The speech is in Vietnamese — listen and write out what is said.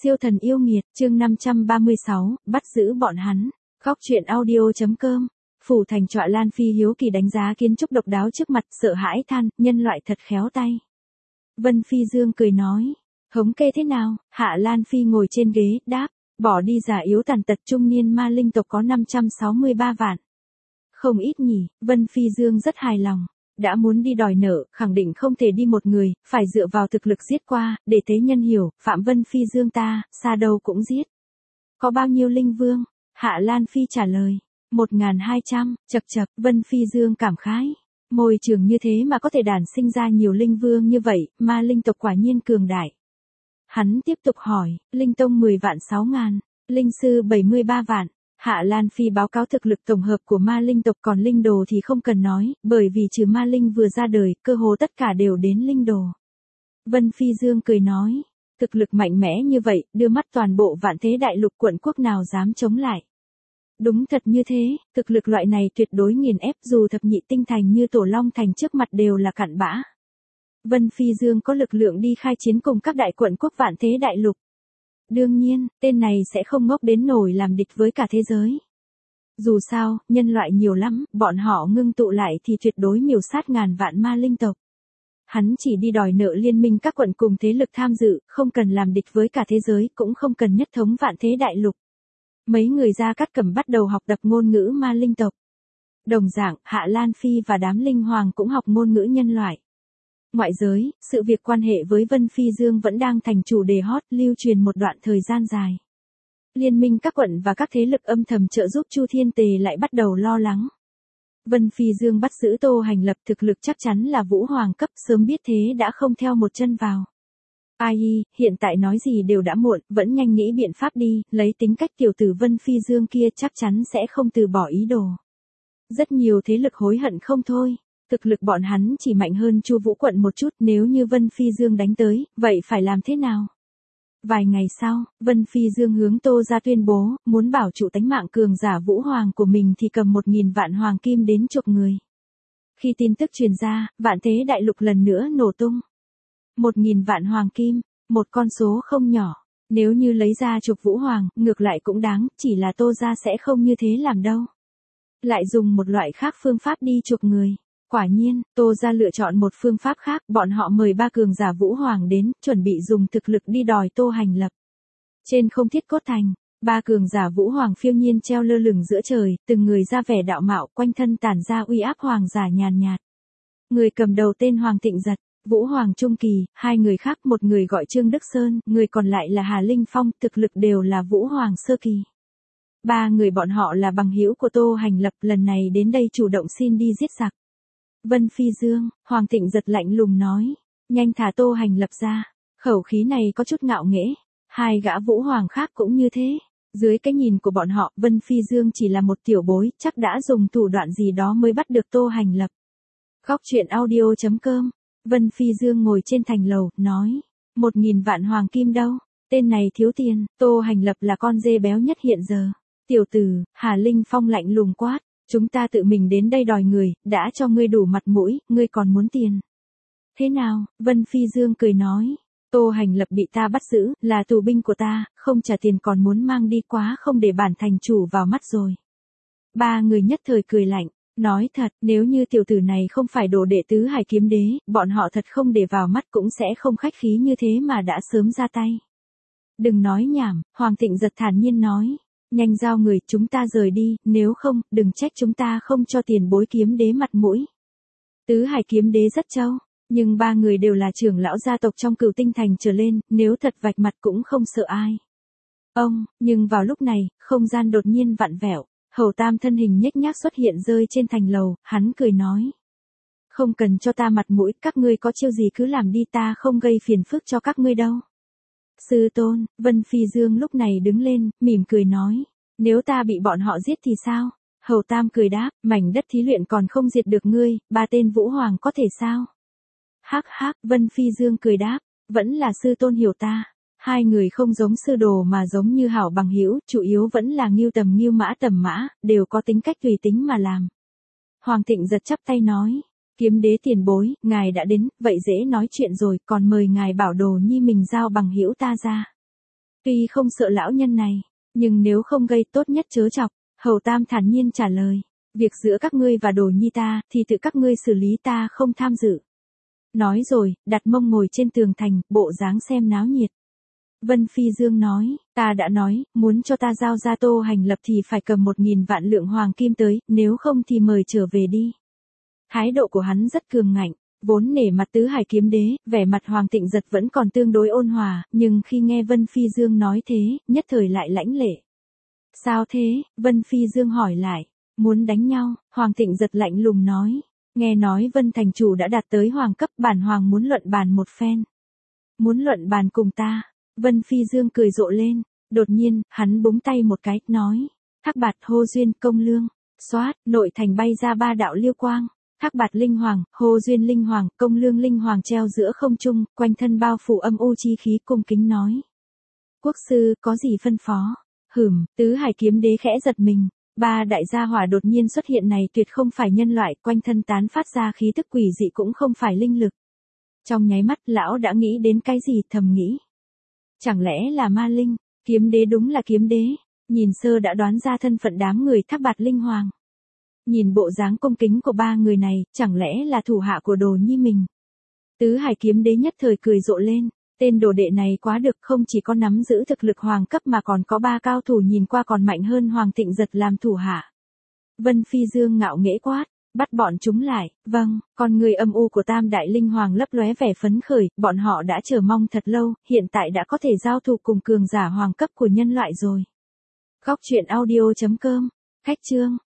Siêu thần yêu nghiệt, chương 536, bắt giữ bọn hắn. Góc truyện audio.com. Phủ thành Trọa Lan Phi hiếu kỳ đánh giá kiến trúc độc đáo trước mặt, sợ hãi than, nhân loại thật khéo tay. Vân Phi Dương cười nói, thống kê thế nào? Hạ Lan Phi ngồi trên ghế, đáp, bỏ đi già yếu tàn tật trung niên ma linh tộc có 563 vạn. Không ít nhỉ. Vân Phi Dương rất hài lòng. Đã muốn đi đòi nợ, khẳng định không thể đi một người, phải dựa vào thực lực giết qua, để tế nhân hiểu, Phạm Vân Phi Dương ta, xa đâu cũng giết. Có bao nhiêu linh vương? Hạ Lan Phi trả lời, 1.200, chậc chậc. Vân Phi Dương cảm khái. Môi trường như thế mà có thể đản sinh ra nhiều linh vương như vậy, ma linh tộc quả nhiên cường đại. Hắn tiếp tục hỏi, linh tông 10 vạn 6.000, linh sư 73 vạn. Hạ Lan Phi báo cáo thực lực tổng hợp của ma linh tộc, còn linh đồ thì không cần nói, bởi vì trừ ma linh vừa ra đời, cơ hồ tất cả đều đến linh đồ. Vân Phi Dương cười nói, thực lực mạnh mẽ như vậy, đưa mắt toàn bộ vạn thế đại lục quận quốc nào dám chống lại. Đúng thật như thế, thực lực loại này tuyệt đối nghiền ép, dù thập nhị tinh thành như Tổ Long Thành trước mặt đều là cặn bã. Vân Phi Dương có lực lượng đi khai chiến cùng các đại quận quốc vạn thế đại lục. Đương nhiên, tên này sẽ không ngốc đến nổi làm địch với cả thế giới. Dù sao, nhân loại nhiều lắm, bọn họ ngưng tụ lại thì tuyệt đối miểu sát ngàn vạn ma linh tộc. Hắn chỉ đi đòi nợ liên minh các quận cùng thế lực tham dự, không cần làm địch với cả thế giới, cũng không cần nhất thống vạn thế đại lục. Mấy người Gia Cát Cẩm bắt đầu học tập ngôn ngữ ma linh tộc. Đồng dạng, Hạ Lan Phi và đám linh hoàng cũng học ngôn ngữ nhân loại. Ngoại giới, sự việc quan hệ với Vân Phi Dương vẫn đang thành chủ đề hot, lưu truyền một đoạn thời gian dài. Liên minh các quận và các thế lực âm thầm trợ giúp Chu Thiên Tề lại bắt đầu lo lắng. Vân Phi Dương bắt giữ Tô Hành Lập, thực lực chắc chắn là vũ hoàng cấp, sớm biết thế đã không theo một chân vào. Ai, hiện tại nói gì đều đã muộn, vẫn nhanh nghĩ biện pháp đi, lấy tính cách tiểu tử Vân Phi Dương kia chắc chắn sẽ không từ bỏ ý đồ. Rất nhiều thế lực hối hận không thôi. Thực lực bọn hắn chỉ mạnh hơn Chu Vũ quận một chút, nếu như Vân Phi Dương đánh tới, vậy phải làm thế nào? Vài ngày sau, Vân Phi Dương hướng Tô ra tuyên bố, muốn bảo trụ tánh mạng cường giả vũ hoàng của mình thì cầm 1.000 vạn hoàng kim đến chuộc người. Khi tin tức truyền ra, vạn thế đại lục lần nữa nổ tung. 1.000 vạn hoàng kim, một con số không nhỏ. Nếu như lấy ra chuộc vũ hoàng, ngược lại cũng đáng, chỉ là Tô ra sẽ không như thế làm đâu. Lại dùng một loại khác phương pháp đi chuộc người. Quả nhiên, Tô ra lựa chọn một phương pháp khác, bọn họ mời 3 cường giả vũ hoàng đến, chuẩn bị dùng thực lực đi đòi Tô Hành Lập. Trên không thiết cốt thành, 3 cường giả vũ hoàng phiêu nhiên treo lơ lửng giữa trời, từng người ra vẻ đạo mạo, quanh thân tản ra uy áp hoàng giả nhàn nhạt. Người cầm đầu tên Hoàng Thịnh Giật, vũ hoàng trung kỳ, 2 người khác, một người gọi Trương Đức Sơn, người còn lại là Hà Linh Phong, thực lực đều là vũ hoàng sơ kỳ. 3 người bọn họ là bằng hữu của Tô Hành Lập, lần này đến đây chủ động xin đi giết giặc. Vân Phi Dương, Hoàng Thịnh Giật lạnh lùng nói, nhanh thả Tô Hành Lập ra. Khẩu khí này có chút ngạo nghễ. 2 gã vũ hoàng khác cũng như thế. Dưới cái nhìn của bọn họ, Vân Phi Dương chỉ là một tiểu bối, chắc đã dùng thủ đoạn gì đó mới bắt được Tô Hành Lập. Góc truyện audio.com. Vân Phi Dương ngồi trên thành lầu, nói, 1.000 vạn hoàng kim đâu, tên này thiếu tiền. Tô Hành Lập là con dê béo nhất hiện giờ. Tiểu tử, Hà Linh Phong lạnh lùng quát. Chúng ta tự mình đến đây đòi người, đã cho ngươi đủ mặt mũi, ngươi còn muốn tiền. Thế nào? Vân Phi Dương cười nói, Tô Hành Lập bị ta bắt giữ, là tù binh của ta, không trả tiền còn muốn mang đi, quá không để bản thành chủ vào mắt rồi. 3 người nhất thời cười lạnh, nói thật, nếu như tiểu tử này không phải đồ đệ tứ hải kiếm đế, bọn họ thật không để vào mắt, cũng sẽ không khách khí như thế mà đã sớm ra tay. Đừng nói nhảm, Hoàng Thịnh Giật thản nhiên nói. Nhanh giao người, chúng ta rời đi, nếu không, đừng trách chúng ta không cho tiền bối kiếm đế mặt mũi. Tứ hải kiếm đế rất trâu, nhưng 3 người đều là trưởng lão gia tộc trong Cửu Tinh Thành trở lên, nếu thật vạch mặt cũng không sợ ai. Nhưng vào lúc này, không gian đột nhiên vặn vẹo, Hầu Tam thân hình nhếch nhác xuất hiện rơi trên thành lầu, hắn cười nói. Không cần cho ta mặt mũi, các ngươi có chiêu gì cứ làm đi, ta không gây phiền phức cho các ngươi đâu. Sư tôn, Vân Phi Dương lúc này đứng lên, mỉm cười nói, nếu ta bị bọn họ giết thì sao? Hầu Tam cười đáp, mảnh đất thí luyện còn không diệt được ngươi, 3 tên vũ hoàng có thể sao? Hắc hắc, Vân Phi Dương cười đáp, vẫn là sư tôn hiểu ta. 2 người không giống sư đồ mà giống như hảo bằng hữu, chủ yếu vẫn là Ngưu tầm mã, đều có tính cách tùy tính mà làm. Hoàng Thịnh Giật chắp tay nói, kiếm đế tiền bối, ngài đã đến, vậy dễ nói chuyện rồi, còn mời ngài bảo đồ nhi mình giao bằng hữu ta ra. Tuy không sợ lão nhân này, nhưng nếu không gây tốt nhất chớ chọc. Hầu Tam thản nhiên trả lời. Việc giữa các ngươi và Đồ Nhi ta, thì tự các ngươi xử lý, ta không tham dự. Nói rồi, đặt mông ngồi trên tường thành, bộ dáng xem náo nhiệt. Vân Phi Dương nói, ta đã nói, muốn cho ta giao ra Tô Hành Lập thì phải cầm 1.000 vạn lượng hoàng kim tới, nếu không thì mời trở về đi. Thái độ của hắn rất cường ngạnh, vốn nể mặt Tứ Hải Kiếm Đế, vẻ mặt Hoàng Tịnh Giật vẫn còn tương đối ôn hòa, nhưng khi nghe Vân Phi Dương nói thế, nhất thời lại lãnh lệ. Sao thế? Vân Phi Dương hỏi lại. Muốn đánh nhau? Hoàng Tịnh Giật lạnh lùng nói. Nghe nói Vân thành chủ đã đạt tới hoàng cấp, bản hoàng muốn luận bàn một phen. Muốn luận bàn cùng ta? Vân Phi Dương cười rộ lên. Đột nhiên, hắn búng tay một cái, nói. Thác Bạt, Hô Duyên, Công Lương. Xoát, nội thành bay ra 3 đạo liêu quang. Thác Bạt linh hoàng, Hô Duyên linh hoàng, Công Lương linh hoàng treo giữa không trung, quanh thân bao phủ âm u chi khí, cung kính nói. Quốc sư, có gì phân phó? Tứ Hải Kiếm Đế khẽ giật mình. 3 đại gia hỏa đột nhiên xuất hiện này tuyệt không phải nhân loại, quanh thân tán phát ra khí tức quỷ dị cũng không phải linh lực. Trong nháy mắt lão đã nghĩ đến cái gì, thầm nghĩ. Chẳng lẽ là ma linh? Kiếm đế đúng là kiếm đế. Nhìn sơ đã đoán ra thân phận đám người Thác Bạt linh hoàng. Nhìn bộ dáng cung kính của 3 người này, chẳng lẽ là thủ hạ của Đồ Nhi mình? Tứ Hải Kiếm Đế nhất thời cười rộ lên. Tên đồ đệ này quá được, không chỉ có nắm giữ thực lực hoàng cấp mà còn có 3 cao thủ nhìn qua còn mạnh hơn Hoàng Tịnh Giật làm thủ hạ. Vân Phi Dương ngạo nghễ quát, bắt bọn chúng lại. Vâng, con người âm u của Tam Đại Linh Hoàng lấp lóe vẻ phấn khởi, bọn họ đã chờ mong thật lâu, hiện tại đã có thể giao thủ cùng cường giả hoàng cấp của nhân loại rồi. Góc truyện audio.com, khách chương.